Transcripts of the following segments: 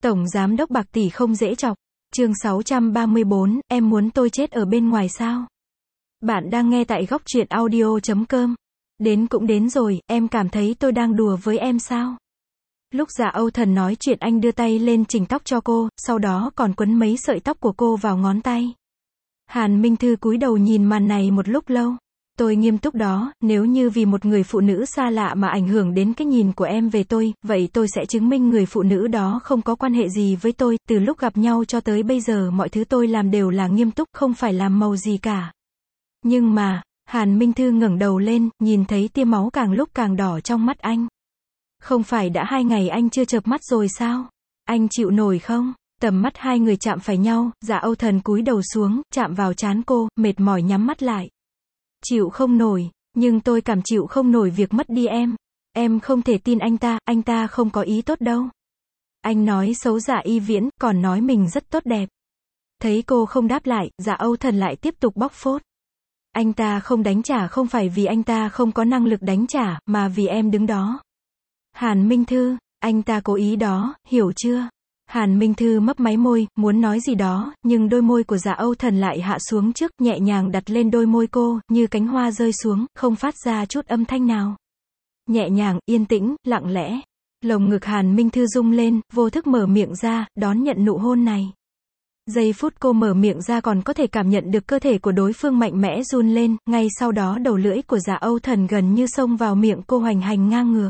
Tổng giám đốc bạc tỷ không dễ chọc. Chương 634, em muốn tôi chết ở bên ngoài sao? Bạn đang nghe tại góc truyện audio.com. Đến cũng đến rồi, em cảm thấy tôi đang đùa với em sao? Lúc Dạ Âu Thần nói chuyện anh đưa tay lên chỉnh tóc cho cô, sau đó còn quấn mấy sợi tóc của cô vào ngón tay. Hàn Minh Thư cúi đầu nhìn màn này một lúc lâu. Tôi nghiêm túc đó, nếu như vì một người phụ nữ xa lạ mà ảnh hưởng đến cái nhìn của em về tôi, vậy tôi sẽ chứng minh người phụ nữ đó không có quan hệ gì với tôi, từ lúc gặp nhau cho tới bây giờ mọi thứ tôi làm đều là nghiêm túc, không phải làm màu gì cả. Nhưng mà, Hàn Minh Thư ngẩng đầu lên, nhìn thấy tia máu càng lúc càng đỏ trong mắt anh. Không phải đã 2 ngày anh chưa chợp mắt rồi sao? Anh chịu nổi không? Tầm mắt hai người chạm phải nhau, Dạ Âu Thần cúi đầu xuống, chạm vào trán cô, mệt mỏi nhắm mắt lại. Chịu không nổi, nhưng tôi cảm chịu không nổi việc mất đi em. Em không thể tin anh ta không có ý tốt đâu. Anh nói xấu Dạ Y Viễn, còn nói mình rất tốt đẹp. Thấy cô không đáp lại, Dạ Âu Thần lại tiếp tục bóc phốt. Anh ta không đánh trả không phải vì anh ta không có năng lực đánh trả, mà vì em đứng đó. Hàn Minh Thư, anh ta cố ý đó, hiểu chưa? Hàn Minh Thư mấp máy môi, muốn nói gì đó, nhưng đôi môi của Dạ Âu Thần lại hạ xuống trước, nhẹ nhàng đặt lên đôi môi cô, như cánh hoa rơi xuống, không phát ra chút âm thanh nào. Nhẹ nhàng, yên tĩnh, lặng lẽ. Lồng ngực Hàn Minh Thư rung lên, vô thức mở miệng ra, đón nhận nụ hôn này. Giây phút cô mở miệng ra còn có thể cảm nhận được cơ thể của đối phương mạnh mẽ run lên, ngay sau đó đầu lưỡi của Dạ Âu Thần gần như xông vào miệng cô hoành hành ngang ngược.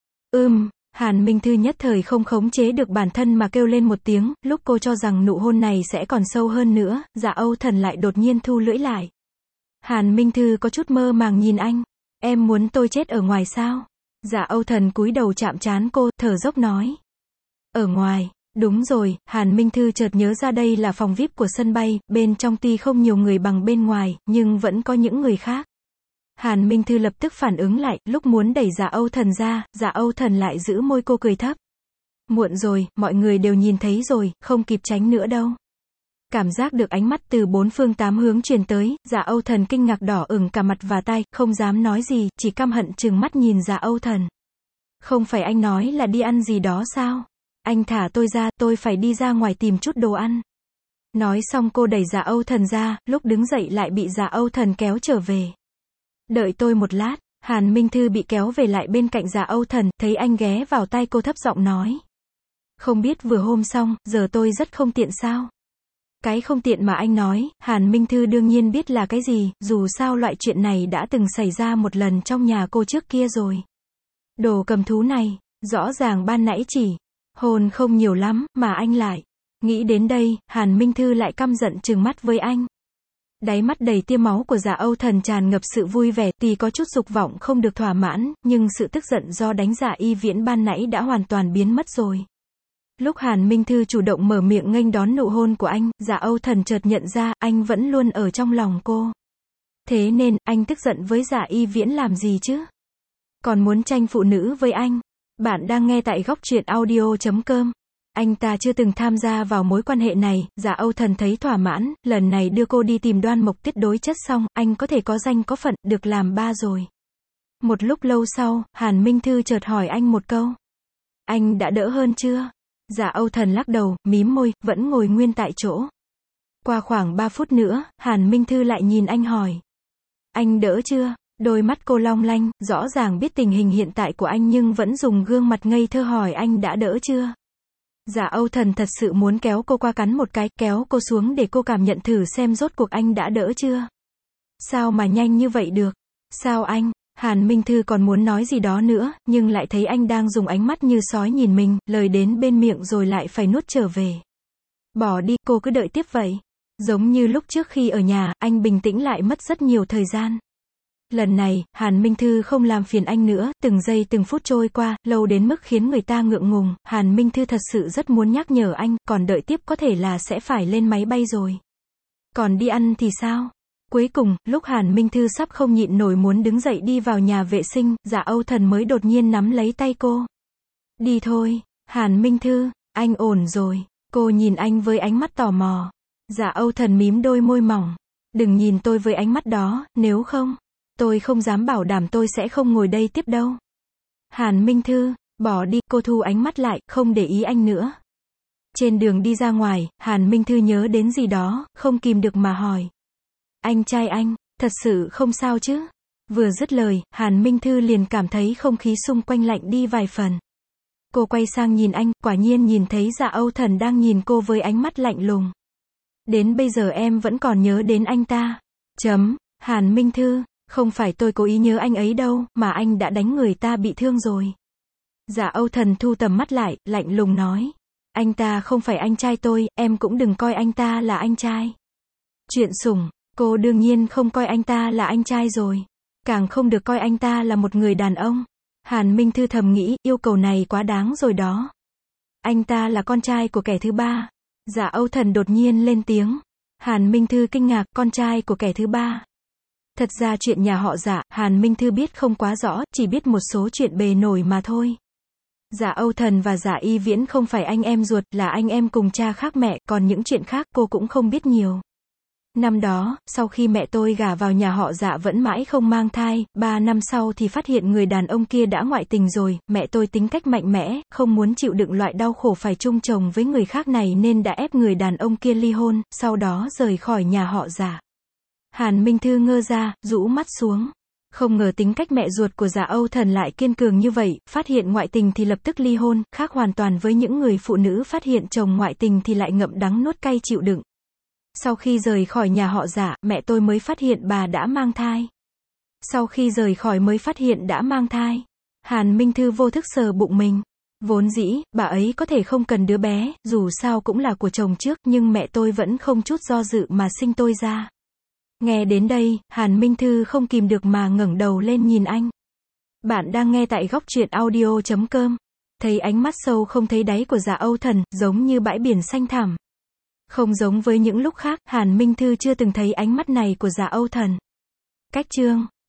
Hàn Minh Thư nhất thời không khống chế được bản thân mà kêu lên một tiếng, lúc cô cho rằng nụ hôn này sẽ còn sâu hơn nữa, Dạ Âu Thần lại đột nhiên thu lưỡi lại. Hàn Minh Thư có chút mơ màng nhìn anh. Em muốn tôi chết ở ngoài sao? Dạ Âu Thần cúi đầu chạm trán cô, thở dốc nói. Ở ngoài, đúng rồi, Hàn Minh Thư chợt nhớ ra đây là phòng VIP của sân bay, bên trong tuy không nhiều người bằng bên ngoài, nhưng vẫn có những người khác. Hàn Minh Thư lập tức phản ứng lại, lúc muốn đẩy Dạ Âu Thần ra, Dạ Âu Thần lại giữ môi cô cười thấp. Muộn rồi, mọi người đều nhìn thấy rồi, không kịp tránh nữa đâu. Cảm giác được ánh mắt từ 4 phương 8 hướng truyền tới, Dạ Âu Thần kinh ngạc đỏ ửng cả mặt và tai, không dám nói gì, chỉ căm hận trừng mắt nhìn Dạ Âu Thần. Không phải anh nói là đi ăn gì đó sao? Anh thả tôi ra, tôi phải đi ra ngoài tìm chút đồ ăn. Nói xong cô đẩy Dạ Âu Thần ra, lúc đứng dậy lại bị Dạ Âu Thần kéo trở về. Đợi tôi một lát. Hàn Minh Thư bị kéo về lại bên cạnh Dạ Âu Thần, thấy anh ghé vào tai cô thấp giọng nói. Không biết vừa hôm xong, giờ tôi rất không tiện sao? Cái không tiện mà anh nói, Hàn Minh Thư đương nhiên biết là cái gì, dù sao loại chuyện này đã từng xảy ra một lần trong nhà cô trước kia rồi. Đồ cầm thú này, rõ ràng ban nãy chỉ hôn không nhiều lắm, mà anh lại. Nghĩ đến đây, Hàn Minh Thư lại căm giận trừng mắt với anh. Đáy mắt đầy tia máu của Dạ Âu Thần tràn ngập sự vui vẻ, tuy có chút dục vọng không được thỏa mãn, nhưng sự tức giận do đánh Dạ Y Viễn ban nãy đã hoàn toàn biến mất rồi. Lúc Hàn Minh Thư chủ động mở miệng nghênh đón nụ hôn của anh, Dạ Âu Thần chợt nhận ra, anh vẫn luôn ở trong lòng cô. Thế nên, anh tức giận với Dạ Y Viễn làm gì chứ? Còn muốn tranh phụ nữ với anh. Bạn đang nghe tại góc truyện audio.com. Anh ta chưa từng tham gia vào mối quan hệ này, Dạ Âu Thần thấy thỏa mãn, lần này đưa cô đi tìm Đoan Mộc Tuyết đối chất xong, anh có thể có danh có phận, được làm ba rồi. Một lúc lâu sau, Hàn Minh Thư chợt hỏi anh một câu. Anh đã đỡ hơn chưa? Dạ Âu Thần lắc đầu, mím môi, vẫn ngồi nguyên tại chỗ. Qua khoảng 3 phút nữa, Hàn Minh Thư lại nhìn anh hỏi. Anh đỡ chưa? Đôi mắt cô long lanh, rõ ràng biết tình hình hiện tại của anh nhưng vẫn dùng gương mặt ngây thơ hỏi anh đã đỡ chưa? Dạ Âu Thần thật sự muốn kéo cô qua cắn một cái, kéo cô xuống để cô cảm nhận thử xem rốt cuộc anh đã đỡ chưa? Sao mà nhanh như vậy được? Sao anh? Hàn Minh Thư còn muốn nói gì đó nữa, nhưng lại thấy anh đang dùng ánh mắt như sói nhìn mình, lời đến bên miệng rồi lại phải nuốt trở về. Bỏ đi, cô cứ đợi tiếp vậy. Giống như lúc trước khi ở nhà, anh bình tĩnh lại mất rất nhiều thời gian. Lần này, Hàn Minh Thư không làm phiền anh nữa, từng giây từng phút trôi qua, lâu đến mức khiến người ta ngượng ngùng, Hàn Minh Thư thật sự rất muốn nhắc nhở anh, còn đợi tiếp có thể là sẽ phải lên máy bay rồi. Còn đi ăn thì sao? Cuối cùng, lúc Hàn Minh Thư sắp không nhịn nổi muốn đứng dậy đi vào nhà vệ sinh, Dạ Âu Thần mới đột nhiên nắm lấy tay cô. Đi thôi, Hàn Minh Thư, anh ổn rồi. Cô nhìn anh với ánh mắt tò mò. Dạ Âu Thần mím đôi môi mỏng. Đừng nhìn tôi với ánh mắt đó, nếu không, tôi không dám bảo đảm tôi sẽ không ngồi đây tiếp đâu. Hàn Minh Thư, bỏ đi, cô thu ánh mắt lại, không để ý anh nữa. Trên đường đi ra ngoài, Hàn Minh Thư nhớ đến gì đó, không kìm được mà hỏi. Anh trai anh, thật sự không sao chứ? Vừa dứt lời, Hàn Minh Thư liền cảm thấy không khí xung quanh lạnh đi vài phần. Cô quay sang nhìn anh, quả nhiên nhìn thấy Dạ Âu Thần đang nhìn cô với ánh mắt lạnh lùng. Đến bây giờ em vẫn còn nhớ đến anh ta. Hàn Minh Thư, không phải tôi cố ý nhớ anh ấy đâu, mà anh đã đánh người ta bị thương rồi. Dạ Âu Thần thu tầm mắt lại, lạnh lùng nói. Anh ta không phải anh trai tôi, em cũng đừng coi anh ta là anh trai. Chuyện sủng, cô đương nhiên không coi anh ta là anh trai rồi. Càng không được coi anh ta là một người đàn ông. Hàn Minh Thư thầm nghĩ, yêu cầu này quá đáng rồi đó. Anh ta là con trai của kẻ thứ ba. Dạ Âu Thần đột nhiên lên tiếng. Hàn Minh Thư kinh ngạc, con trai của kẻ thứ ba. Thật ra chuyện nhà họ Dạ, Hàn Minh Thư biết không quá rõ, chỉ biết một số chuyện bề nổi mà thôi. Dạ Âu Thần và Dạ Y Viễn không phải anh em ruột, là anh em cùng cha khác mẹ, còn những chuyện khác cô cũng không biết nhiều. Năm đó, sau khi mẹ tôi gả vào nhà họ Dạ vẫn mãi không mang thai, 3 năm sau thì phát hiện người đàn ông kia đã ngoại tình rồi, mẹ tôi tính cách mạnh mẽ, không muốn chịu đựng loại đau khổ phải chung chồng với người khác này nên đã ép người đàn ông kia ly hôn, sau đó rời khỏi nhà họ Dạ. Hàn Minh Thư ngơ ra, rũ mắt xuống. Không ngờ tính cách mẹ ruột của Dạ Âu Thần lại kiên cường như vậy, phát hiện ngoại tình thì lập tức ly hôn, khác hoàn toàn với những người phụ nữ phát hiện chồng ngoại tình thì lại ngậm đắng nuốt cay chịu đựng. Sau khi rời khỏi nhà họ Dạ, mẹ tôi mới phát hiện bà đã mang thai. Sau khi rời khỏi mới phát hiện đã mang thai. Hàn Minh Thư vô thức sờ bụng mình. Vốn dĩ, bà ấy có thể không cần đứa bé, dù sao cũng là của chồng trước, nhưng mẹ tôi vẫn không chút do dự mà sinh tôi ra. Nghe đến đây, Hàn Minh Thư không kìm được mà ngẩng đầu lên nhìn anh. Bạn đang nghe tại góc truyện audio.com. Thấy ánh mắt sâu không thấy đáy của Dạ Âu Thần, giống như bãi biển xanh thẳm. Không giống với những lúc khác, Hàn Minh Thư chưa từng thấy ánh mắt này của Dạ Âu Thần. Cách chương